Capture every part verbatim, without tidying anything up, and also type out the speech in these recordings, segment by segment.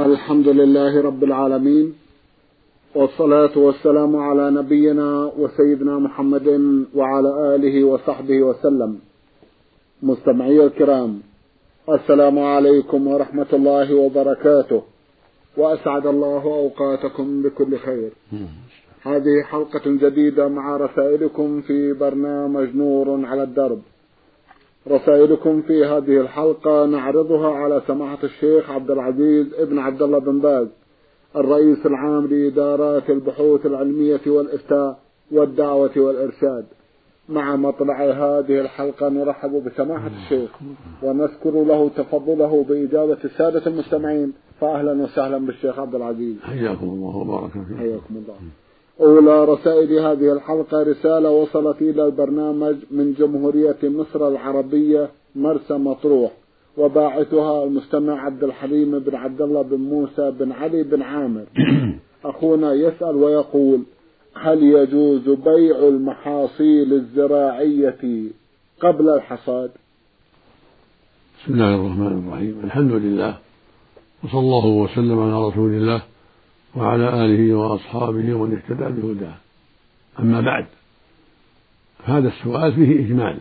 الحمد لله رب العالمين، والصلاة والسلام على نبينا وسيدنا محمد وعلى آله وصحبه وسلم. مستمعي الكرام، السلام عليكم ورحمة الله وبركاته، وأسعد الله أوقاتكم بكل خير. هذه حلقة جديدة مع رسائلكم في برنامج نور على الدرب. رسائلكم في هذه الحلقة نعرضها على سماحة الشيخ عبد العزيز ابن عبد الله بن باز، الرئيس العام لإدارات البحوث العلمية والإفتاء والدعوة والإرشاد. مع مطلع هذه الحلقة نرحب بسماحة الشيخ ونذكر له تفضله بإجابة السادة المستمعين، فأهلا وسهلا بالشيخ عبد العزيز. حياكم الله وبارك فيكم. حياكم الله. أولى رسائل هذه الحلقة رسالة وصلت إلى البرنامج من جمهورية مصر العربية مرسى مطروح، وباعثها المستمع عبد الحليم بن عبد الله بن موسى بن علي بن عامر. أخونا يسأل ويقول: هل يجوز بيع المحاصيل الزراعية قبل الحصاد؟ بسم الله الرحمن الرحيم، الحمد لله، وصلى الله وسلم على رسول الله وعلى آله وأصحابه ومن اهتدى بهداه. أما بعد، هذا السؤال فيه إجمال.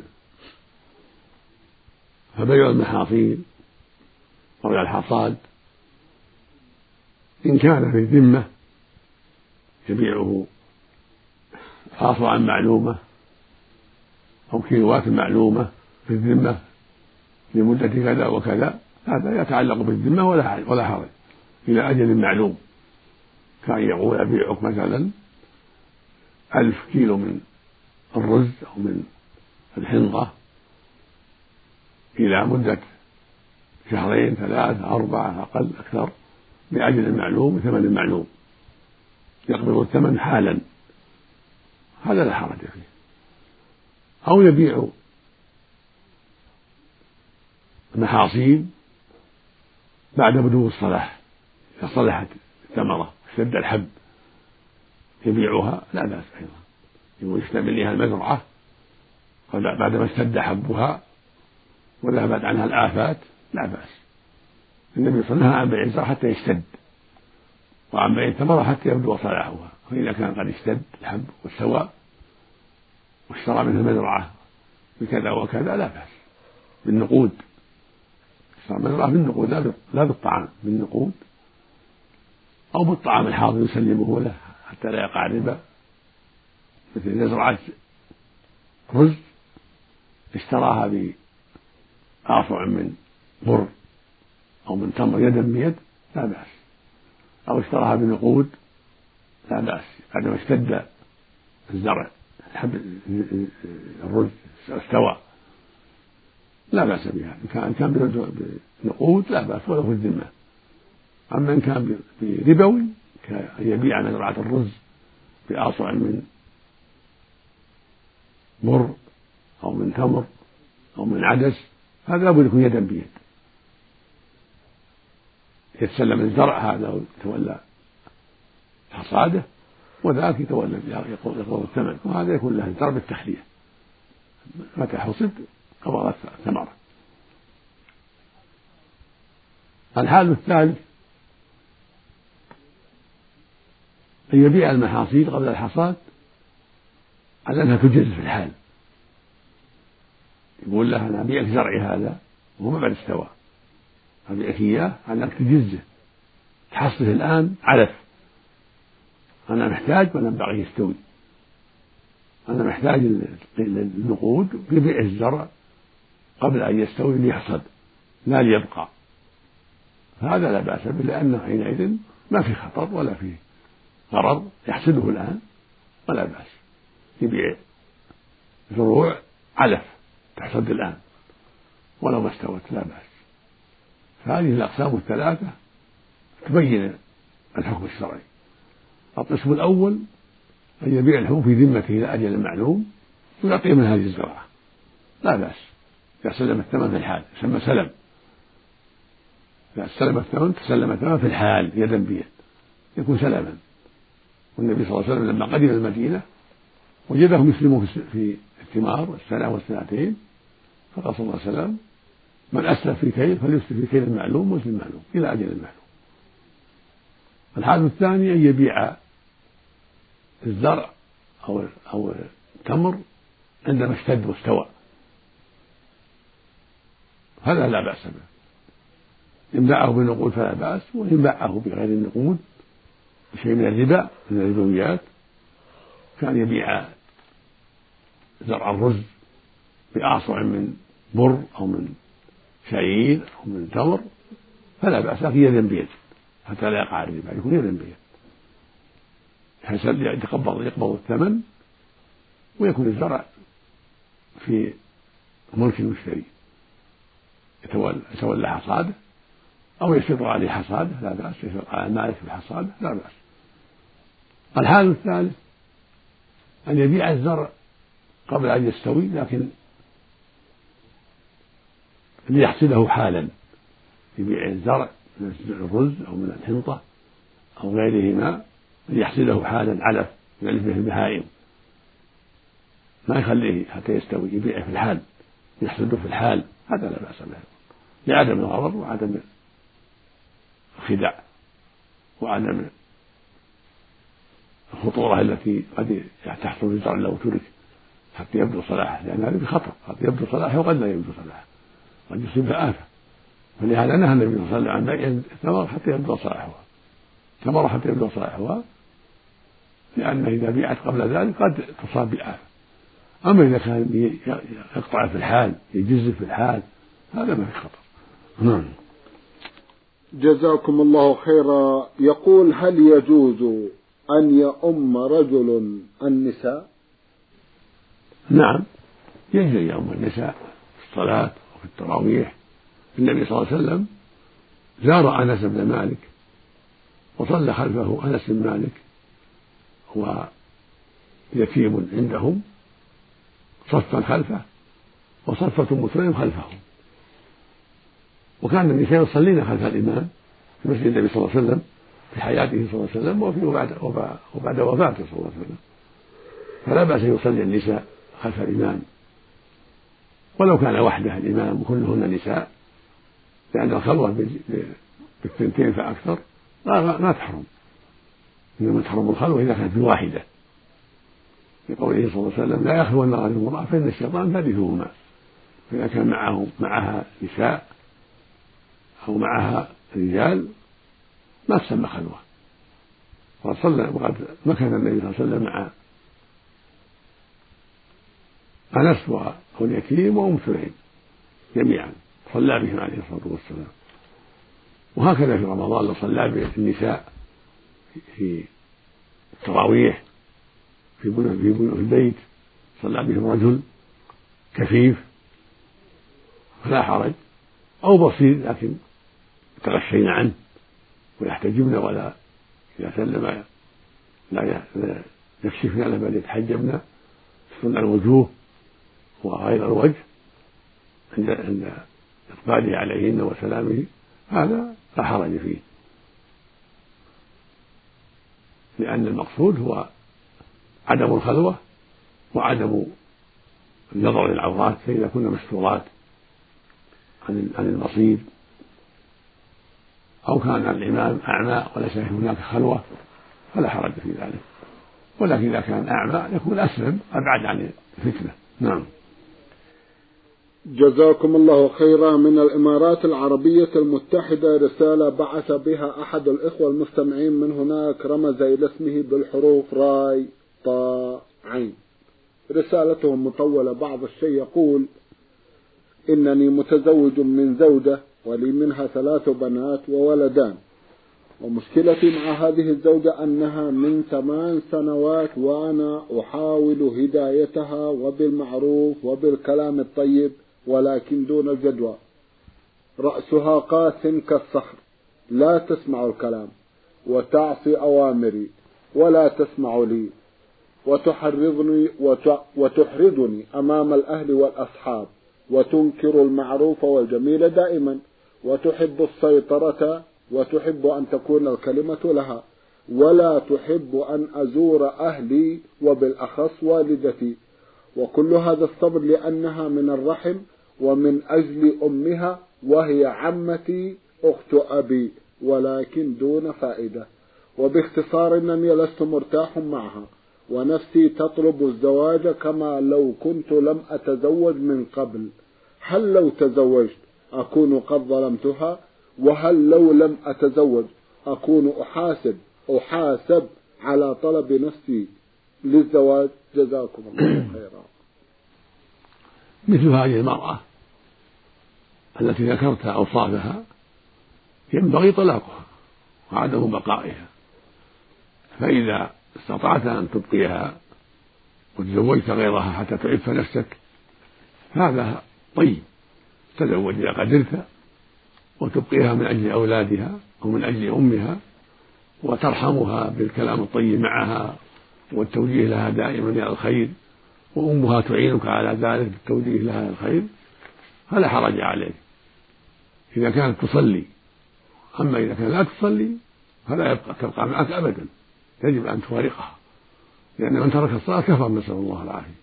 فبيع المحاصيل قبل الحصاد إن كان في الذمة يبيعه حاصلا معلومة أو كيلوات معلومة في الذمة لمدة كذا وكذا، هذا يتعلق بالذمة ولا حرج إلى أجل معلوم، كان يقول أبيعك مثلا ألف كيلو من الرز أو من الحنطة إلى مدة شهرين ثلاثة أربعة أقل أكثر بأجل معلوم بثمن معلوم، يقبض الثمن حالا، هذا لا حرج فيه. أو يبيع المحاصيل بعد بدو الصلاح، إذا صلحت الثمرة اشتد الحب يبيعها لا بأس أيضا، يقول يشتمل لها المزرعة بعدما اشتد حبها وذهبت عنها الآفات لا بأس. النبي صلى الله عليه وسلم عن بيع الزرع حتى يشتد، وعن بيع الثمرة حتى يبدو صلاحها، فإذا كان قد اشتد الحب والسواء واشترى منه المزرعة بكذا وكذا لا بأس بالنقود، اشترى المزرعة بالنقود لا بالطعام، بالنقود أو بالطعام الحاضر يسلمه له حتى لا يقع ربا. مثل إذا زرعت رز اشتراها بآصع من بر أو من تمر يدا بيد لا بأس، أو اشتراها بنقود لا بأس بعدما اشتد الزرع حب الرز استوى لا بأس بها. إن كان بنقود لا بأس ولا في الذمة. أما إن كان بربوي كأن يبيع مزرعة الرز بآصع من بر أو من تمر أو من عدس، هذا لابد يكون يدا بيد، يتسلم الزرع هذا ويتولى حصاده وذاك يتولى يقبض الثمن، وهذا يكون له الزرع بالتحلية، متى حصد قبضت الثمرة. الحال الثالث أن يبيع المحاصيل قبل الحصاد على أنها تجز في الحال، يقول له أنا أبيعك زرعي هذا وهو ما بعد استوى، أبيعك إياه على أنك تجزه تحصله الآن علف، أنا محتاج وينبغي يستوي، أنا محتاج النقود في بيع الزرع قبل أن يستوي ليحصد لا ليبقى، هذا لا بأس به، لأنه حينئذ ما في خطر ولا في غرض، يحصده الآن ولا بأس، يبيع زروع علف تحصد الآن ولو ما استوت لا بأس. فهذه الأقسام الثلاثة تبين الحكم الشرعي. القسم الأول أن يبيع الحبوب في ذمته إلى أجل معلوم ويعطيه من هذه الزراعة لا بأس، إذا سلم الثمن في الحال يسمى سلم، إذا سلم الثمن تسلم الثمن في الحال يدا بيد يكون سلما. والنبي صلى الله عليه وسلم لما قدم المدينة وجدهم يسلمون في الثمار السنة والسنتين، فقال صلى الله عليه وسلم: من أسلف في كيل فليسلف في كيل المعلوم وزن المعلوم إلى أجل المعلوم. الحالة الثانية أن يبيع الزرع أو أو التمر عندما اشتد واستوى، هذا لا بأس به. إن باعه بالنقود فلا بأس، وإن باعه بغير النقود بشيء من الربا من الربويات، كان يبيع زرع الرز بأعصع من بر أو من شعير أو من تمر فلا بأس، لكن يدا بيد حتى لا يقع الربا، يكون يدا بيد حسب يتقبض يقبض الثمن ويكون الزرع في ملك المشتري يتولى حصاده أو يشترط عليه حصاده لا بأس، يشترط على المالك في الحصاده لا بأس. الحال الثالث أن يبيع الزرع قبل أن يستوي لكن ليحصده حالا، يبيع الزرع من الرز أو من الحنطة أو غيرهما ليحصده حالا علف يعلف به البهائم، ما يخليه حتى يستوي، يبيعه في الحال يحصده في الحال، هذا لا بأس به لعدم الغرر وعدم الخداع وعدم الخطورة التي قد تحصل في الزرع لو ترك حتى يبدو صلاحه، لأن هذا بخطر، قد يبدو صلاحه وقد لا يبدو صلاحه، قد يصيبها آفة. فلهذا نهى النبي صلى الله عليه وسلم عن بيع الثمر حتى يبدو صلاحها، ثمرة حتى يبدو صلاحها، لأن إذا بيعت قبل ذلك قد تصاب بآفة. أما إذا كان يقطع في الحال يجز في الحال هذا ما في خطر. نعم. جزاكم الله خيرا. يقول: هل يجوز أن يؤم رجل النساء؟ نعم يجوز أن يؤم النساء في الصلاة وفي التراويح. النبي صلى الله عليه وسلم زار أنس بن مالك وصلى خلفه أنس بن مالك ويتيم عندهم صفا خلفه وصفة مسلم خلفهم، وكان النساء يصلين خلف الإمام في مسجد النبي صلى الله عليه وسلم في حياته صلى الله عليه وسلم وفي وبعد, وبعد وفاته صلى الله عليه وسلم، فلا بأس أن يصلي النساء خلف الإمام ولو كان وحده الإمام وكلهن نساء، لأن الخلوة بالثنتين فأكثر ما تحرم، إنما تحرم الخلوة إذا كانت بواحدة، لقوله صلى الله عليه وسلم: لا يخلون رجل امرأة فإن الشيطان ثالثهما. فإذا كان معه معها نساء أو معها رجال ما تسمى خلوة. وقد صلى وقد مكث النبي صلى الله عليه وسلم مع أنس واليتيم وأم سليم جميعا، صلى بهم عليه الصلاة والسلام. وهكذا في رمضان لو صلى بالنساء في التراويح في البيت صلى بهم رجل كفيف فلا حرج، أو بسيط لكن يتغشين عنه ويحتجبن ولا إذا سلم لا يكشفن له بل يتحجبن يسترن الوجوه وغير الوجه عند عند إقباله عليهن وسلامه، هذا لا حرج فيه، لأن المقصود هو عدم الخلوة وعدم النظر للعورات فإذا كنا مستورات عن عن البصير، أو كان الإمام أعمى وليس هناك خلوة فلا حرج في ذلك، ولكن إذا كان أعمى يكون أسلم أبعد عن الفتنة. نعم. جزاكم الله خيرا. من الإمارات العربية المتحدة رسالة بعث بها أحد الإخوة المستمعين من هناك، رمز إلى اسمه بالحروف راي طا عين. رسالته مطولة بعض الشيء، يقول: إنني متزوج من زوجة ولي منها ثلاث بنات وولدان، ومشكلتي مع هذه الزوجة أنها من ثمان سنوات وأنا أحاول هدايتها وبالمعروف وبالكلام الطيب ولكن دون جدوى. رأسها قاس كالصخر، لا تسمع الكلام وتعصي أوامري ولا تسمع لي، وتحرضني وتحرضني أمام الأهل والأصحاب، وتنكر المعروف والجميل دائما، وتحب السيطرة وتحب أن تكون الكلمة لها، ولا تحب أن أزور أهلي وبالأخص والدتي، وكل هذا الصبر لأنها من الرحم ومن أجل أمها وهي عمتي أخت أبي، ولكن دون فائدة. وباختصار أنني لست مرتاح معها، ونفسي تطلب الزواج كما لو كنت لم أتزوج من قبل. هل لو تزوجت أكون قد ظلمتها؟ وهل لو لم أتزوج أكون أحاسب أحاسب على طلب نفسي للزواج؟ جزاكم الله خيرا. مثل هذه المرأة التي ذكرت أوصافها ينبغي طلاقها وعدم بقائها، فإذا استطعت أن تبقيها وتزوجت غيرها حتى تعف نفسك هذا طيب، تزوج إذا قدرت وتبقيها من أجل أولادها أو من أجل أمها، وترحمها بالكلام الطيب معها والتوجيه لها دائما إلى الخير، وأمها تعينك على ذلك بالتوجيه لها الخير، فلا حرج عليك إذا كانت تصلي. أما إذا كانت لا تصلي فلا يبقى تبقى معك أبدا، يجب أن تفارقها، لأن من ترك الصلاة كفر، نسأل الله العافية.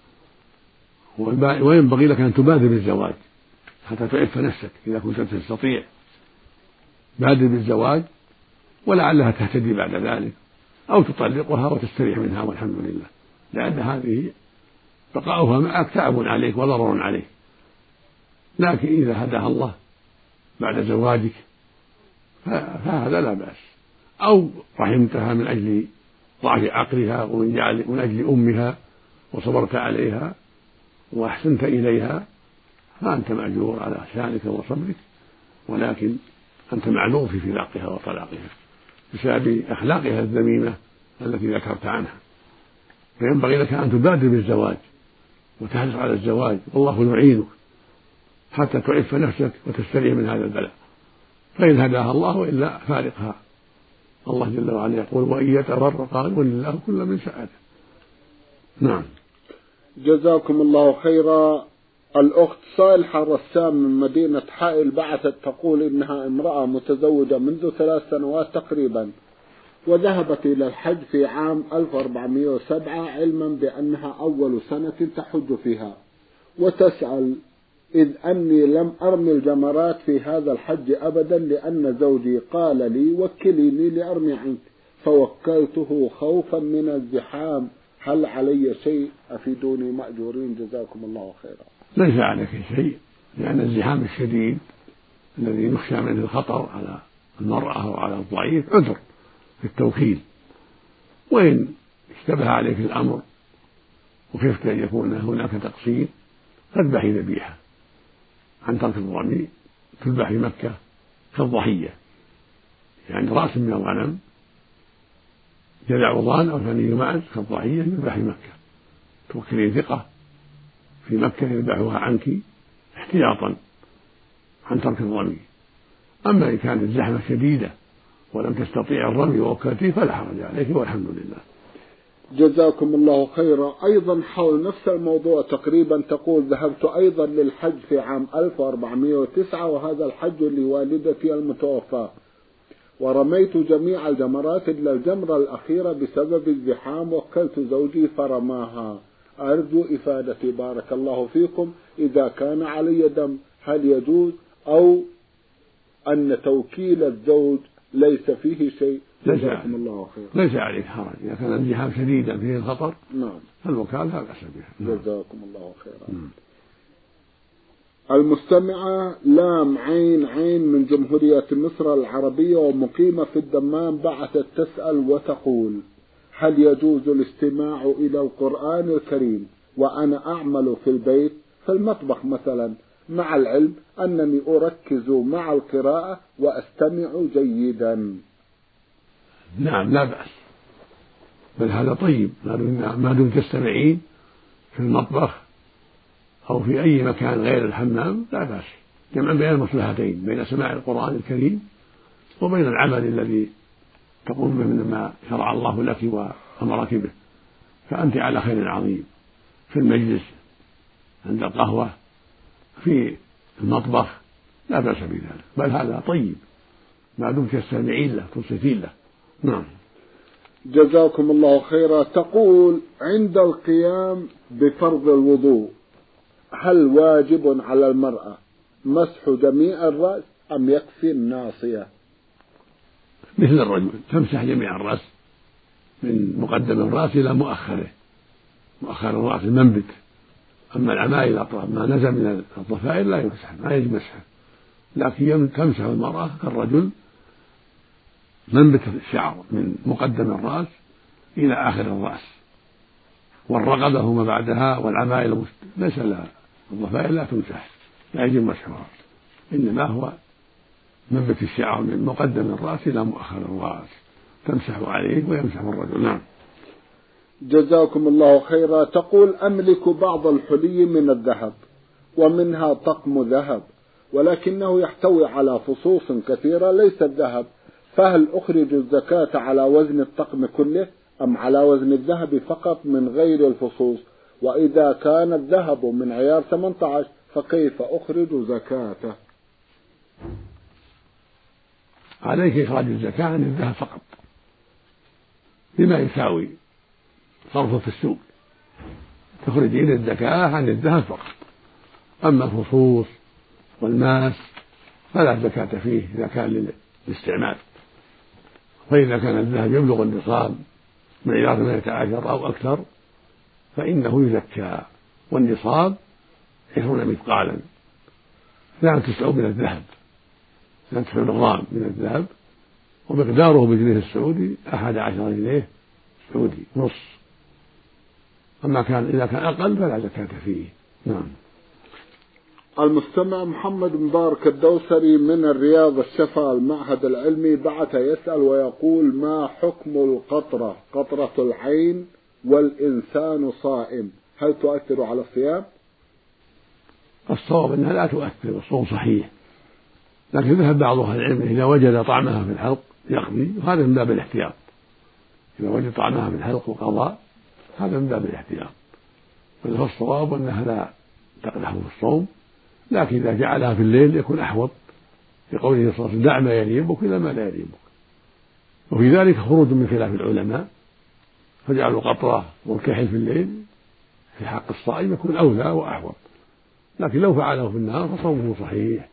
وينبغي لك أن تبادر بالزواج حتى تعف نفسك إذا كنت تستطيع، بادر بالزواج ولعلها تهتدي بعد ذلك، أو تطلقها وتستريح منها والحمد لله، لأن هذه بقاؤها معك تعب عليك وضرر عليك. لكن إذا هداها الله بعد زواجك فهذا لا بأس، أو رحمتها من أجل ضعف عقلها ومن أجل أمها وصبرت عليها وأحسنت إليها فأنت مأجور على شأنك وصبرك، ولكن أنت معذور في فراقها وطلاقها بسبب أخلاقها الذميمة التي ذكرت عنها. فينبغي لك أن تبادر بالزواج وتحرص على الزواج، والله يعينك حتى تعف نفسك وتستريح من هذا البلاء. فإن هداها الله وإلا فارقها. الله جل وعلا يقول: وإن يتفرقا يغني الله كلا من سعته. نعم. جزاكم الله خيرا. الأخت صالحة رسام من مدينة حائل بعثت تقول إنها امرأة متزوجة منذ ثلاث سنوات تقريبا، وذهبت إلى الحج في عام ألف وأربعمائة وسبعة علما بأنها أول سنة تحج فيها، وتسأل: إذ أني لم أرمي الجمرات في هذا الحج أبدا لأن زوجي قال لي وكليني لأرمي عنك، فوكلته خوفا من الزحام، هل علي شيء؟ أفيدوني مأجورين جزاكم الله خيرا. ليس عليك شيء، لأن الزحام الشديد الذي يخشى منه الخطر على المرأة وعلى الضعيف عذر في التوكيل، وإن اشتبه عليك الأمر وخفت أن يكون هناك تقصير فاذبحي ذبيحة عن ترك الرمي، تذبح في مكة كالضحية، يعني رأس من الغنم جذع ضان أو ثني معز كالضحية يذبح في مكة، توكلي ثقة في مكة يذبحها عنك احتياطا عن ترك الرمي. أما إن كانت الزحمة شديدة ولم تستطيع الرمي ووكلته فلا حرج عليك والحمد لله. جزاكم الله خيرا. أيضا حول نفس الموضوع تقريبا تقول: ذهبت أيضا للحج في عام ألف وأربعمائة وتسعة، وهذا الحج لوالدتي المتوفاة، ورميت جميع الجمرات إلا الجمرة الأخيرة بسبب الزحام، وكلت زوجي فرماها، أرجو إفادتي بارك الله فيكم، إذا كان علي دم هل يجوز، أو أن توكيل الزوج ليس فيه شيء؟ جزاكم الله خيرا. ليس عليك حرج إذا كان الزحام شديدا فيه الخطر. نعم. فالوكالة لا بأس بها. جزاكم الله خيرا. نعم. المستمعة لام عين عين من جمهورية مصر العربية ومقيمة في الدمام بعثت تسأل وتقول: هل يجوز الاستماع إلى القرآن الكريم وأنا أعمل في البيت في المطبخ مثلا، مع العلم أنني أركز مع القراءة وأستمع جيدا؟ نعم لا بأس، بل هذا طيب ما دمت تستمعين في المطبخ أو في أي مكان غير الحمام لا بأس، جمعا بين المصلحتين، بين سماع القرآن الكريم وبين العمل الذي تقوم به مما شرع الله لك وأمرك به، فأنت على خير عظيم في المجلس، عند القهوة، في المطبخ، لا بأس بذلك، بل هذا طيب ما دمت تستمعين له تنصتين له. نعم. جزاكم الله خيرا. تقول: عند القيام بفرض الوضوء هل واجب على المرأة مسح جميع الرأس أم يكفي الناصية؟ مثل الرجل تمسح جميع الرأس من مقدم الرأس إلى مؤخره، مؤخر الرأس المنبت. أما العمائل الأطراف ما نزل من الضفائر لا يمسح، ما يجب مسحه، لكن تمسح المرأة كالرجل منبت الشعر من مقدم الرأس إلى آخر الرأس، والرقبة وما بعدها والعمائل ليس لها، الضفائر لا تمسح، لا يجب مسحها، إنما هو منبت الشعر من مقدم الرأس إلى مؤخر الرأس تمسح عليه ويمسح الرجل. نعم. جزاكم الله خيرا. تقول: أملك بعض الحلي من الذهب ومنها طقم ذهب، ولكنه يحتوي على فصوص كثيرة ليست ذهب، فهل أخرج الزكاة على وزن الطقم كله أم على وزن الذهب فقط من غير الفصوص؟ وإذا كان الذهب من عيار ثمانية عشر فكيف أخرج زكاته؟ عليك إخراج الزكاة عن الذهب فقط بما يساوي صرفه في السوق، تخرجين الزكاة عن الذهب فقط. أما الفصوص والماس فلا زكاة فيه إذا كان للاستعمال، فإذا كان الذهب يبلغ النصاب من عيار ثمانية عشر أو أكثر فإنه يزكى، والنصاب عشرون مثقالا، لا تسع من الذهب، لا تسع غرام من الذهب، ومقداره بالجنيه السعودي أحد عشر جنيه سعودي نص. أما كان إذا كان أقل فلا زكاة فيه. نعم. المستمع محمد مبارك الدوسري من الرياض الشفا المعهد العلمي بعث يسأل ويقول: ما حكم القطرة، قطرة العين والإنسان صائم، هل تؤثر على الصيام؟ الصواب أنها لا تؤثر، الصوم صحيح، لكن ذهب بعض أهل العلم إذا وجد طعمها في الحلق يقضي، وهذا من باب الاحتياط. إذا وجد طعمها في الحلق وقضى هذا من باب الاحتياط، فله الصواب أنها لا تقدح في الصوم، لكن إذا جعلها في الليل يكون أحوط، لقوله صلى الله عليه وسلم: دع ما يريبك إلى ما لا يريبك. وفي ذلك خروج من خلاف العلماء، فجعلوا القطرة والكحل في الليل في حق الصائم يكون أولى وأحوط، لكن لو فعله في النهار فصومه صحيح.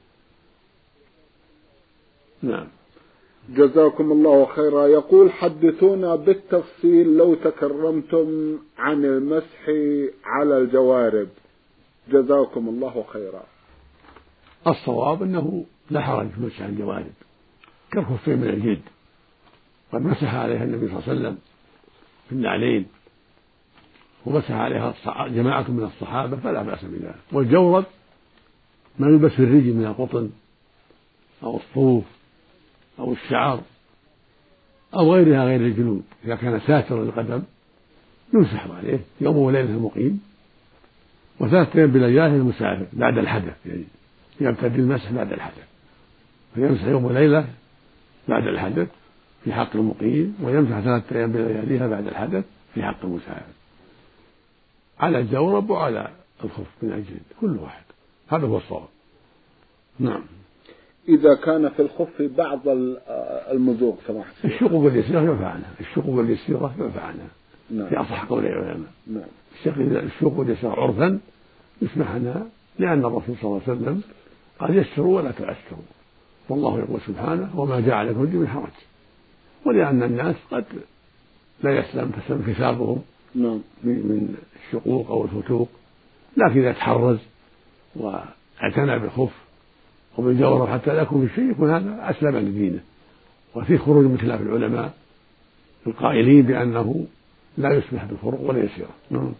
نعم. جزاكم الله خيرا. يقول: حدثونا بالتفصيل لو تكرمتم عن المسح على الجوارب، جزاكم الله خيرا. الصواب أنه لا حرج في مسح الجوارب كالخفين من الجلد، قد مسح عليها النبي صلى الله عليه وسلم في النعلين، ومسح عليها جماعة من الصحابة فلا بأس بذلك. والجورب ما يلبس في الرجل من القطن أو الصوف أو الشعر أو غيرها غير الجلود، إذا كان ساترا للقدم يمسح عليه يوم وليلة المقيم، وثلاثة أيام بليالي المسافر بعد الحدث، يعني يبتدي المسح بعد الحدث، فيمسح يوم وليلة بعد الحدث في حق المقيم، ويمسح ثلاثة أيام بلياليها بعد الحدث في حق المسافر، على الجورب وعلى الخف من الجلد كل واحد، هذا هو الصواب. نعم. إذا كان في الخف بعض المزوق سماحة الشقوق اليسيرة يعفى عنها، الشقوق اليسيرة يعفى عنها. نعم. في أصح قول العلماء. نعم. الشقوق اليسيرة عرفا يسمح عنها، لأن الرسول صلى الله عليه وسلم قال: يسروا ولا تعسروا، والله يقول سبحانه: وما جعل لكم من حرج، ولأن الناس قد لا يسلم تسلم كتابهم نعم. من الشقوق أو الفتوق، لكن إذا تحرز واعتنى بالخف وبالجورب حتى لا يكون في شيء يكون هذا أسلم لدينه. وفي خروج من خلاف العلماء القائلين بأنه لا يسمح بالفروق ولا يسيره. نعم.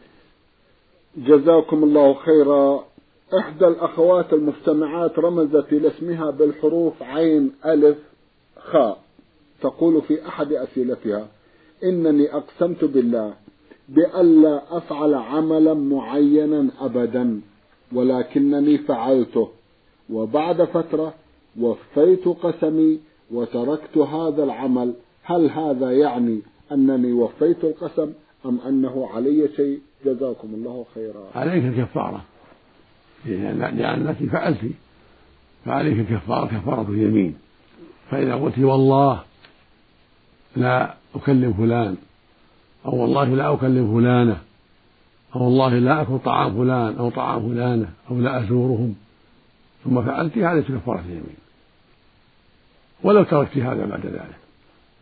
جزاكم الله خيرا. إحدى الأخوات المستمعات رمزت إلى اسمها بالحروف عين ألف خاء، تقول في أحد أسئلتها: إنني أقسمت بالله بألا أفعل عملا معينا أبدا، ولكنني فعلته، وبعد فترة وفيت قسمي وتركت هذا العمل، هل هذا يعني أنني وفيت القسم أم أنه علي شيء؟ جزاكم الله خيرا. عليك الكفارة لأنك فعلت، فعليك الكفارة كفارة اليمين. فإذا قلت والله لا أكلم فلان، أو والله لا أكلم فلانة، أو والله لا أكل طعام فلان أو طعام فلانة، أو لا أزورهم، ثم فعلت، هذا كفارة اليمين، ولو تركت هذا بعد ذلك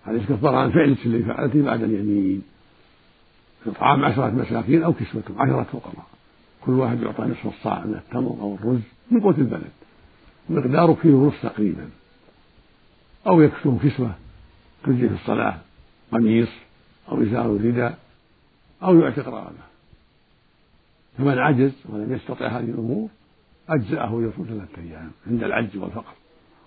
هذا يكفر عن فعل اللي فعلته بعد اليمين. إطعام عشرة مساكين أو كسوتهم عشرة فقراء، كل واحد يعطى نصف الصاع من التمر أو الرز من قوت البلد مقداره كيلو ونصف تقريبا، أو يكسوه كسوة تجي في الصلاة، قميص أو إزار رداء، أو يعتق رقبة. فمن عجز ولم يستطع هذه الأمور أجزأه يصوم ثلاثة أيام عند العجز والفقر.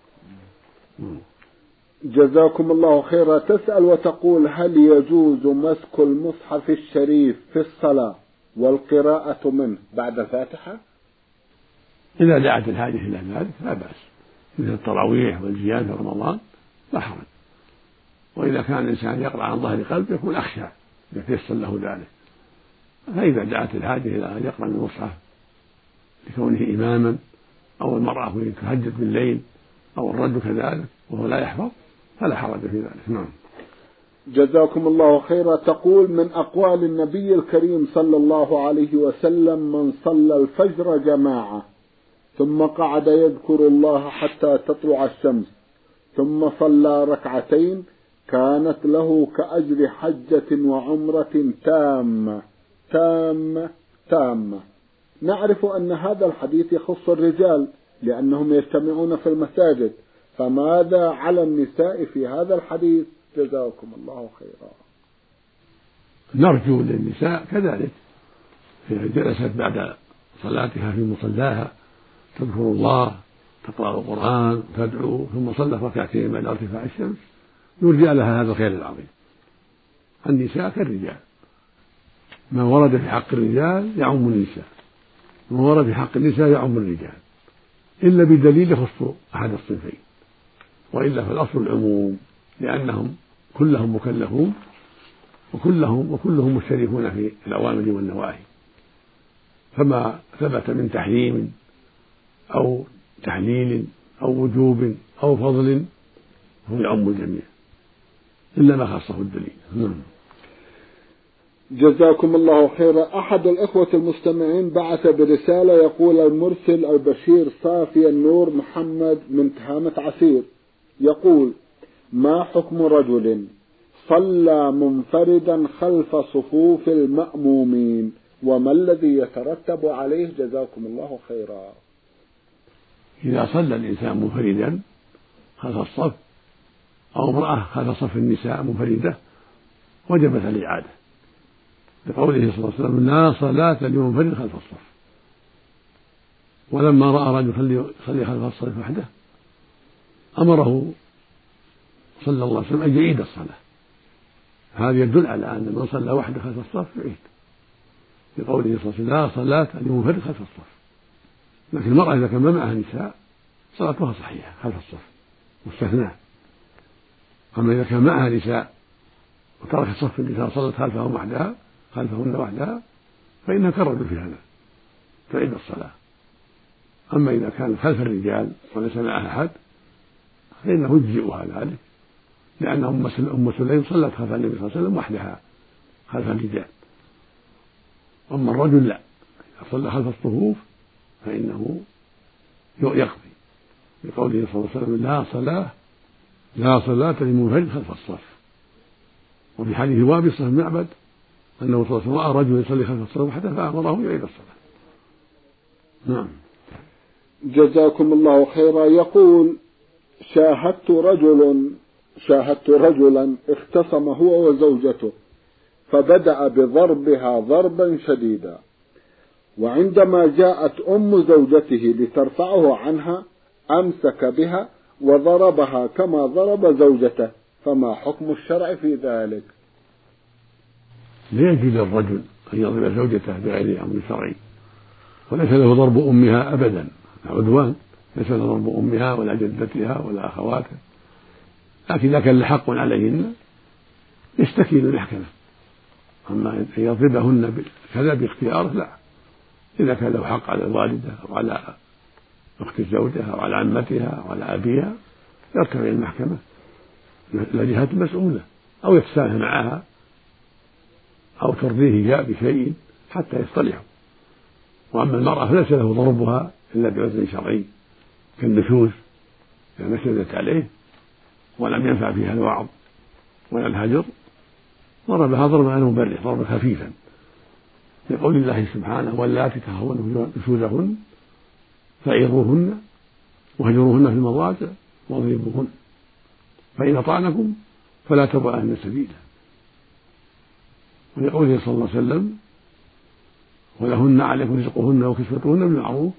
جزاكم الله خيرا. تسأل وتقول: هل يجوز مسك المصحف الشريف في الصلاة والقراءة منه بعد الفاتحة؟ إذا دعت الحاجة إلى ذلك لا بأس، مثل التراويح والجياد في رمضان لا حرج. وإذا كان الإنسان يقرأ عن ظهر قلب يكون أخشى يتيسر له ذلك. فإذا دعت الحاجة إلى أن يقرأ المصحف لكونه إماما، أو المرأة تهجد بالليل، أو الرجل كذلك وهو لا يحفظ، فلا حرج في ذلك. نعم. جزاكم الله خيرا. تقول: من أقوال النبي الكريم صلى الله عليه وسلم: من صلى الفجر جماعة ثم قعد يذكر الله حتى تطلع الشمس ثم صلى ركعتين كانت له كأجر حجة وعمرة تامة تامة تامة. نعرف أن هذا الحديث يخص الرجال لأنهم يجتمعون في المساجد، فماذا على النساء في هذا الحديث؟ جزاكم الله خيرا. نرجو للنساء كذلك، إذا جلست بعد صلاتها في مصلاها تذكر الله، تقرأ القرآن، تدعو، ثم صلت ركعتين بعد ارتفاع الشمس، يرجى لها هذا الخير العظيم. النساء كالرجال، ما ورد في حق الرجال يعم النساء، ما ورد في حق النساء يعم الرجال، إلا بدليل يخص أحد الصنفين، وإلا فالأصل العموم، لأنهم كلهم مكلفون وكلهم وكلهم مشتركون في الأوامر والنواهي. فما ثبت من تحريم أو تحليل أو وجوب أو فضل هو يعم الجميع إلا ما خصه الدليل. جزاكم الله خيرا. أحد الإخوة المستمعين بعث برسالة يقول: المرسل البشير صافي النور محمد من تهامة عسير، يقول: ما حكم رجل صلى منفردا خلف صفوف المأمومين وما الذي يترتب عليه؟ جزاكم الله خيرا. إذا صلى الإنسان منفردا خلف الصف أو امرأة خلف صف النساء منفردة وجبت الإعادة، لقوله صلى الله عليه وسلم: لا صلاة لمنفرد خلف الصف. ولما رأى رجل يصلي خلف الصف وحده أمره صلى الله عليه وسلم أن يعيد الصلاة. هذا يدل على أن من صلى وحده خلف الصف يعيد، لقوله صلى الله عليه وسلم: لا صلاة لمنفرد خلف الصف. لكن المرأة إذا كان ما معها نساء صلاتها صحيحة خلف الصف مستثناء. أما إذا كان معها نساء وترك صف النساء صلت خلفهم وحدها خلفهن وحدها فإنها كالرجل في هذا تعيد الصلاة. أما إذا كان خلف الرجال وليس معها أحد فإنه يجزئها ذلك، لأن أم سليم صلت خلف النبي صلى الله عليه وسلم وحدها خلف الرجال. أما الرجل لا، إذا صلى خلف الصفوف فإنه يقضي، لقوله صلى الله عليه وسلم: لا صلاة لا صلاة لمنفرد خلف الصف. وفي حديث وابصة بن معبد أنه صلى الله عليه وسلم رأى رجل يصلي خلف الصف وحده فأمره يعيد الصلاة. نعم. جزاكم الله خيرا. يقول: شاهدت رجل شاهدت رجلا اختصم هو وزوجته فبدأ بضربها ضربا شديدا، وعندما جاءت أم زوجته لترفعه عنها أمسك بها وضربها كما ضرب زوجته، فما حكم الشرع في ذلك؟ لا يجوز للرجل أن يضرب زوجته بغير أمر شرعي، وليس له ضرب أمها أبدا، عدوان، ليس له ضرب أمها ولا جدتها ولا أخواتها. لكن إذا كان حق عليهن يشتكي للمحكمة. أما أن يضربهن كذا باختياره لا. إذا كان له حق على الوالدة أو على أخت الزوجة أو على عمتها أو على أبيها يركب إلى المحكمة لجهة مسؤولة، أو يتسامح معها أو ترضيه جاء بشيء حتى يصطلحوا. وأما المرأة فليس له ضربها إلا بعذر شرعي كالنشوز إذا نشزت عليه ولم ينفع فيها الوعظ ومن الهجر ضربها ضربا مبرح ضربا خفيفا لقول الله سبحانه واللاتي تخافون نشوزهن فعظوهن وهجروهن في المضاجع واضربوهن فإن أطعنكم فلا تبغوا عنهن سبيلا ولقوله صلى الله عليه وسلم ولهن عليكم رزقهن وكسوتهن بالمعروف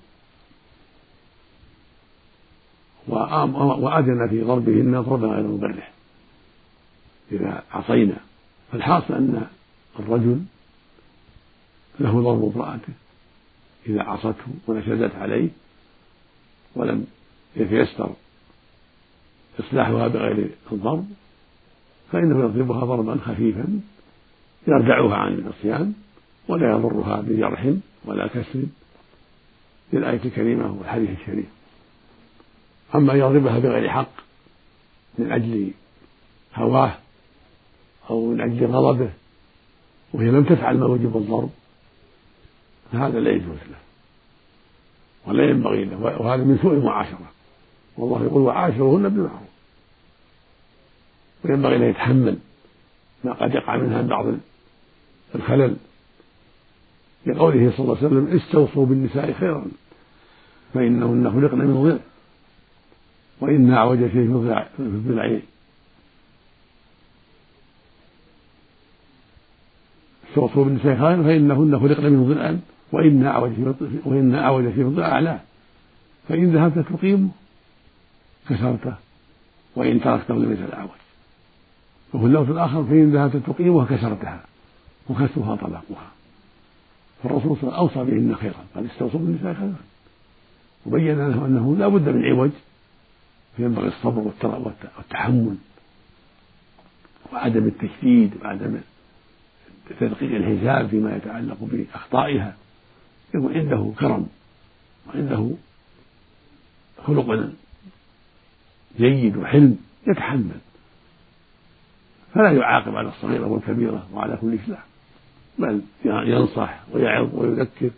وأذن في ضربهن ضربا غير مبرح إذا عصينا. فالحاصل أن الرجل له ضرب امرأته إذا عصته ونشزت عليه ولم يتيسر إصلاحها بغير الضرب فإنه يضربها ضربا خفيفا يردعها عن العصيان ولا يضرها بجرح ولا كسر للآية الكريمة والحديث الشريف. أما يضربها بغير حق من أجل هواه أو من أجل غضبه وهي لم تفعل ما وجب الضرب فهذا لا يجوز له ولا ينبغي له وهذا من سوء المعاشرة والله يقول وعاشروهن بالمعروف وينبغي أن يتحمل ما قد يقع منها بعض الخلل لقوله صلى الله عليه وسلم استوصوا بالنساء خيرا فإنهن خلقن من ضلع وإن أعوج شيء في الضلع استوصوا بالنساء خيرا فإنهن خلقن من ضلع وإن أعوج وإن أعوج شيء في الضلع أعلاه فإن ذهبت تقيم كسرته وإن تركته لم يزل أعوج وفي اللفظ الآخر فإن ذهبت تقيمها كسرتها وكسرها طلاقها. فالرسول صلى الله عليه وسلم أوصى بهن خيرا قال استوصوا بالنساء خيرا وبين له أنه لا بد من عوج فينبغي الصبر والتحمل وعدم التشديد وعدم تدقيق الحساب فيما يتعلق بأخطائها يكون عنده كرم وعنده خلق جيد وحلم يتحمل فلا يعاقب على الصغيرة والكبيرة وعلى كل سلاح بل ينصح ويعظ ويذكر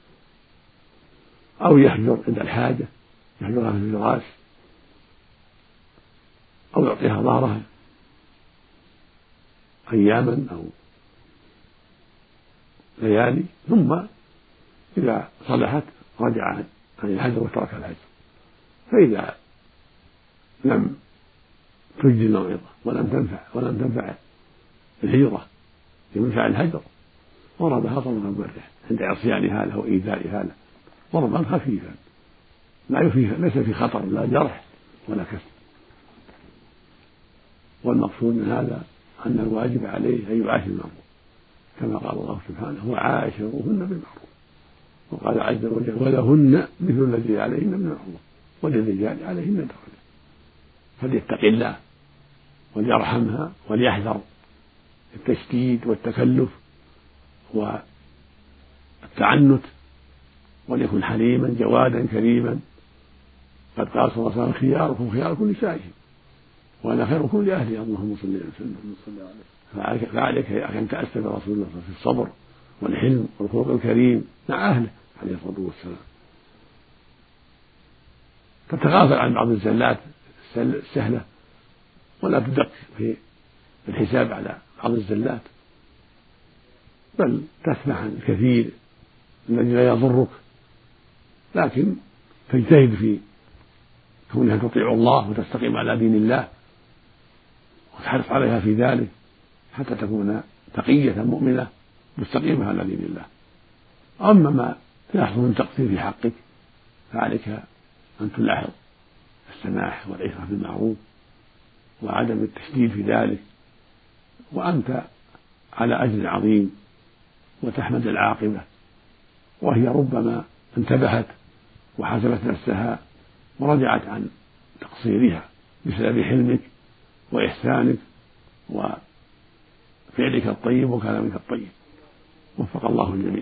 أو يحجر عند الحاجة يحجرها في الفراش أو يعطيها ظهرها أياما أو ليالي ثم إذا صلحت رجع عن الحجر وترك الحجر. فإذا لم تجد الموعظة ولم تنفع ولم تنفع الهجرة بمنفع الهجر ضربها ضربا مبرح عند عصيانها له وإيذائها له ضربا خفيفا لا فيه ليس في خطر لا جرح ولا كسر. والمقصود من هذا أن الواجب عليه أن يعاشر المعروف كما قال الله سبحانه وعاشروهن بالمعروف وقال عز وجل ولهن مثل الذي عليهن من المعروف وللرجال عليهن درجة. فليتق الله وليرحمها وليحذر التشديد والتكلف والتعنت وليكن حليما جوادا كريما. قد قال صلى الله عليه وسلم خياركم خياركم لنسائهم وأنا خيركم لأهلي اللهم صل وسلم. فعليك يا أخي أن تأسى برسول الله في الصبر والحلم والخلق الكريم مع أهله عليه الصلاة والسلام. تتغافل عن بعض الزلات السهلة ولا تدق في الحساب على بعض الزلات بل تسمح عن الكثير الذي لا يضرك لكن تجتهد في كونها تطيع الله وتستقيم على دين الله وتحرص عليها في ذلك حتى تكون تقية مؤمنة مستقيمة على دين الله. أما ما يحصل من تقصير في حقك فعليك أن تلاحظ السماح والعشرة بالمعروف وعدم التشديد في ذلك وأنت على أجر عظيم وتحمد العاقبة وهي ربما انتبهت وحسبت نفسها ورجعت عن تقصيرها بسبب حلمك وإحسانك وفعلك الطيب وكلامك الطيب. وفق الله الجميع.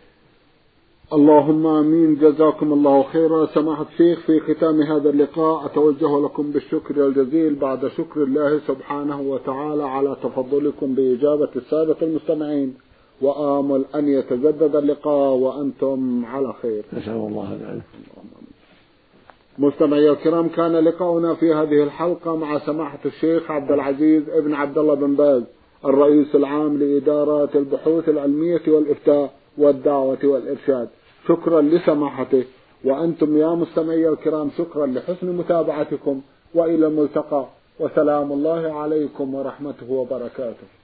اللهم آمين. جزاكم الله خيرا. سماحة الشيخ في ختام هذا اللقاء أتوجه لكم بالشكر الجزيل بعد شكر الله سبحانه وتعالى على تفضلكم بإجابة السادة المستمعين وآمل أن يتجدد اللقاء وأنتم على خير. نسأل الله ذلك. مستمعي الكرام، كان لقاؤنا في هذه الحلقة مع سماحة الشيخ عبد العزيز ابن عبد الله بن باز، الرئيس العام لإدارات البحوث العلمية والإفتاء والدعوة والإرشاد. شكرا لسماحته، وأنتم يا مستمعي الكرام شكرا لحسن متابعتكم، وإلى الملتقى، وسلام الله عليكم ورحمته وبركاته.